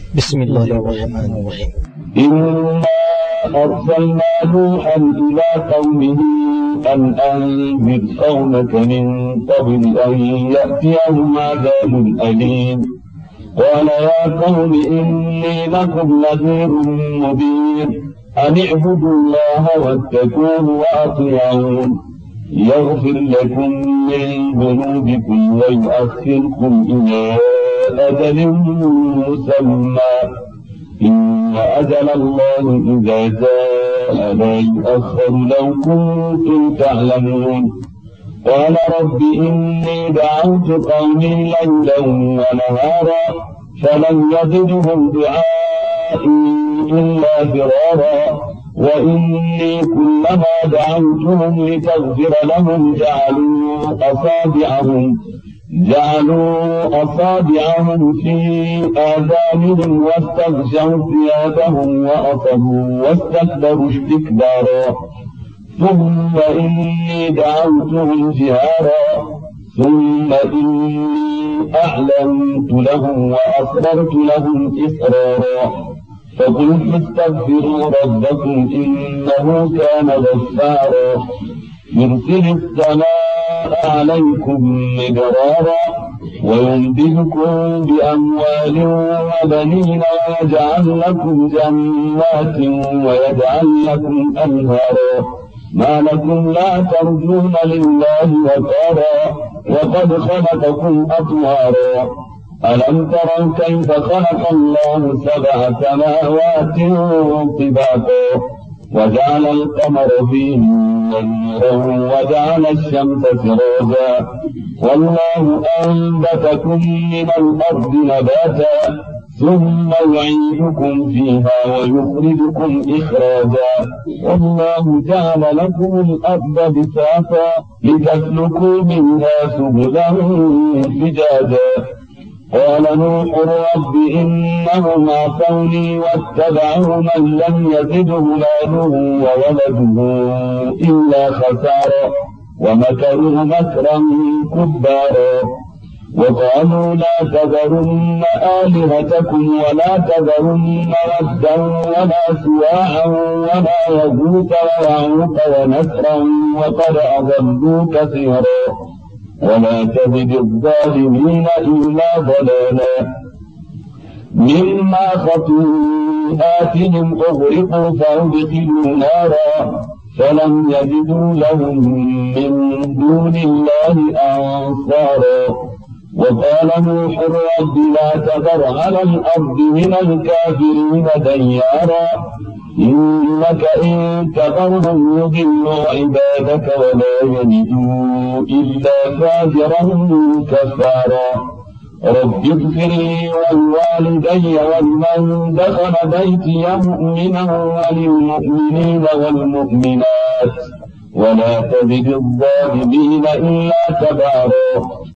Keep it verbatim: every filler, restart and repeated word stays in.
بسم الله الرحمن الرحيم. إنا أرسلنا نوحا إلى قومه أن أنذر قومك من قبل أن يأتيهم عذاب أليم. قال يا قوم إني لكم نذير مبين أن اعبدوا الله واتقوه وأطيعون يغفر لكم من ذنوبكم ويؤخركم إلى أجل مسمى إن أجل الله إذا جاء لا يؤخر لو كنتم تعلمون. قال رب إني دعوت قومي ليلا ونهارا فلم يزدهم دعائي إلا فرارا وإني كلما دعوتهم لتغفر لهم جعلوا أصابعهم جعلوا أصابعهم في آذانهم واستغشوا ثيابهم وأصروا واستكبروا استكبارا ثم إني دعوتهم جهارا ثم إني أعلنت لهم وأسررت لهم إسرارا فقلت استغفروا ربكم إنه كان غفارا يرسل السماء عليكم مدرارا ويمددكم بأموال وبنين ويجعل لكم جنات ويجعل لكم أنهارا ما لكم لا ترجون لله وقارا وقد خلقكم أطوارا ألم تروا كيف خلق الله سبع سماوات طباقا وجعل القمر فيهن نورا وجعل الشمس سراجا والله أنبتكم من الأرض نباتا ثم يعيدكم فيها ويخرجكم إخراجا والله جعل لكم الأرض بساطا لتسلكوا منها سبلا فجاجا. قال نوح رب إنهم عصوني واتبعوا من لم يزده ماله وولده إلا خسارا ومكروا مكرا كبارا وقالوا لا تذرن آلهتكم ولا تذرن ودا ولا سواعا ولا يغوث ويعوق ونسرا وقد أضلوا كثيرا ولا تزد الظالمين إلا ضلالا. مما خطيئاتهم أغرقوا فأدخلوا نارا فلم يجدوا لهم من دون الله أنصارا. وقال نوح رب لا تذر على الأرض من الكافرين ديارا إنك إن تذرهم يضلوا عبادك ولا يلدوا إلا فاجرا كفارا. رب اغفر لي ولوالدي ولمن دخل بيتي مؤمنا وللمؤمنين والمؤمنات ولا تزد الظالمين إلا تبارا.